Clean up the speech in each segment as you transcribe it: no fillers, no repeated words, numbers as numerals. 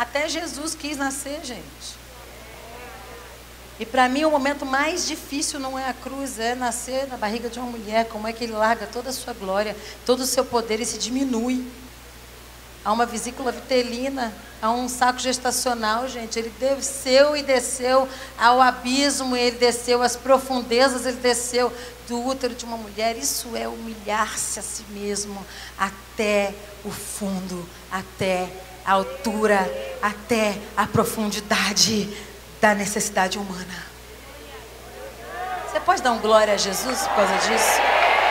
Até Jesus quis nascer, gente. E para mim o momento mais difícil não é a cruz, é nascer na barriga de uma mulher. Como é que ele larga toda a sua glória, todo o seu poder e se diminui a uma vesícula vitelina, a um saco gestacional, gente. Ele desceu e desceu ao abismo, ele desceu às profundezas, ele desceu do útero de uma mulher. Isso é humilhar-se a si mesmo até o fundo, até a altura, até a profundidade da necessidade humana. Você pode dar um glória a Jesus por causa disso?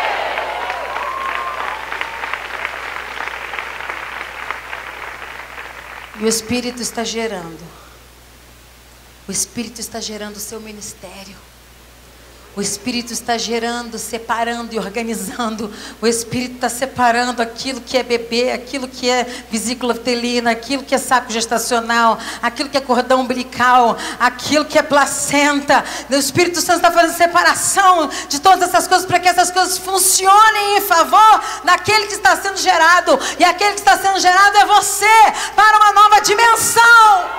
E o Espírito está gerando. O Espírito está gerando o seu ministério. O Espírito está gerando, separando e organizando. O Espírito está separando aquilo que é bebê, aquilo que é vesícula vitelina, aquilo que é saco gestacional, aquilo que é cordão umbilical, aquilo que é placenta. O Espírito Santo está fazendo separação de todas essas coisas para que essas coisas funcionem em favor daquele que está sendo gerado. E aquele que está sendo gerado é você, para uma nova dimensão.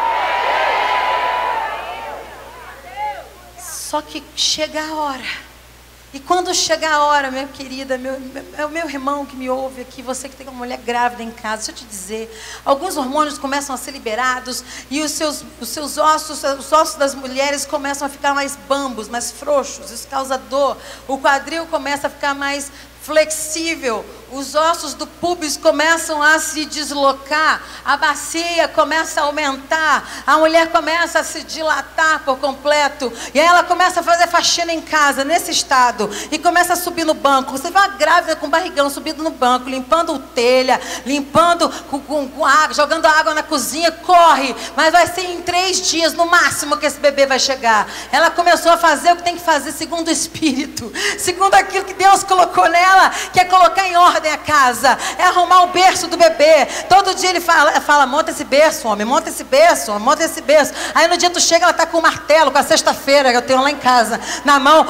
Só que chega a hora. E quando chegar a hora, minha querida, é o meu irmão que me ouve aqui, você que tem uma mulher grávida em casa, deixa eu te dizer, alguns hormônios começam a ser liberados e os seus ossos, os ossos das mulheres começam a ficar mais bambos, mais frouxos, isso causa dor. O quadril começa a ficar mais flexível, os ossos do púbis começam a se deslocar, a bacia começa a aumentar, a mulher começa a se dilatar por completo, e aí ela começa a fazer faxina em casa, nesse estado, e começa a subir no banco. Você vê uma grávida com barrigão subindo no banco, limpando telha, limpando com água, jogando água na cozinha, corre, mas vai ser em 3 dias, no máximo, que esse bebê vai chegar. Ela começou a fazer o que tem que fazer segundo o Espírito, segundo aquilo que Deus colocou nela, que é colocar em ordem a casa, é arrumar o berço do bebê. Todo dia ele fala, monta esse berço, homem, monta esse berço, homem, monta esse berço. Aí no dia tu chega, ela está com o martelo, com a sexta-feira, que eu tenho lá em casa, na mão,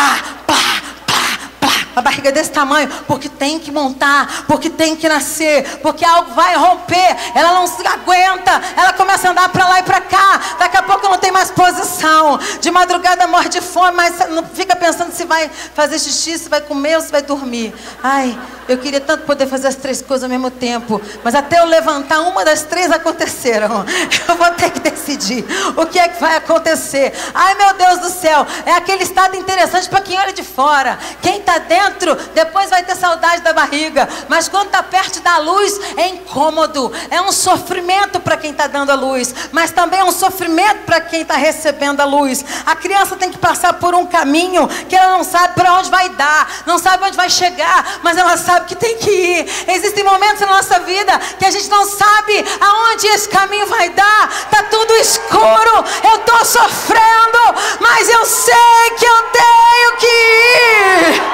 a barriga desse tamanho, porque tem que montar, porque tem que nascer, porque algo vai romper, ela não se aguenta, ela começa a andar para lá e para cá, daqui a pouco não tem mais posição, de madrugada morre de fome, mas não fica pensando se vai fazer xixi, se vai comer ou se vai dormir. Ai, eu queria tanto poder fazer as 3 coisas ao mesmo tempo, mas até eu levantar, uma das 3 aconteceram. Eu vou ter que decidir o que é que vai acontecer. Ai, meu Deus do céu, é aquele estado interessante para quem olha de fora. Quem está dentro depois vai ter saudade da barriga, mas quando está perto da luz é incômodo, é um sofrimento para quem está dando a luz, mas também é um sofrimento para quem está recebendo a luz. A criança tem que passar por um caminho que ela não sabe para onde vai dar, não sabe onde vai chegar, mas ela sabe que tem que ir. Existem momentos na nossa vida que a gente não sabe aonde esse caminho vai dar, está tudo escuro, eu estou sofrendo, mas eu sei que eu tenho que ir.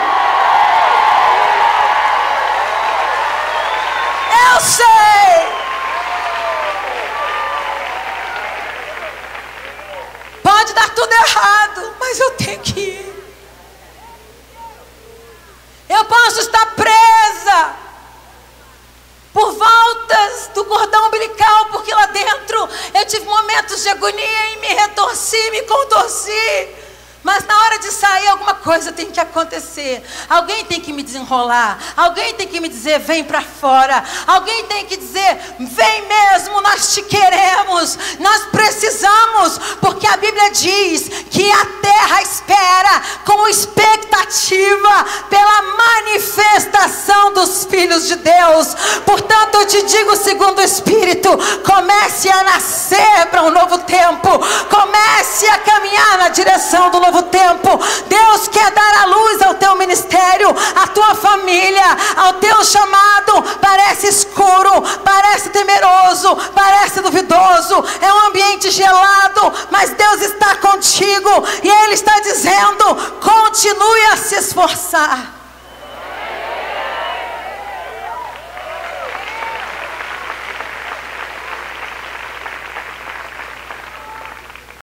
Eu sei. Pode dar tudo errado, mas eu tenho que ir. Eu posso estar presa por voltas do cordão umbilical, porque lá dentro eu tive momentos de agonia e me retorci, me contorci. Mas na hora de sair, alguma coisa tem que acontecer. Alguém tem que me desenrolar. Alguém tem que me dizer, vem para fora. Alguém tem que dizer, vem mesmo, nós te queremos. Nós precisamos, porque a Bíblia diz que a terra espera com expectativa pela manifestação dos filhos de Deus. Portanto, eu te digo, segundo o Espírito, comece a nascer para um novo tempo. Comece a caminhar na direção do novo tempo. Deus quer dar a luz ao teu ministério, à tua família, ao teu chamado. Parece escuro, parece temeroso, parece duvidoso, é um ambiente gelado, mas Deus está contigo e Ele está dizendo, continue a se esforçar.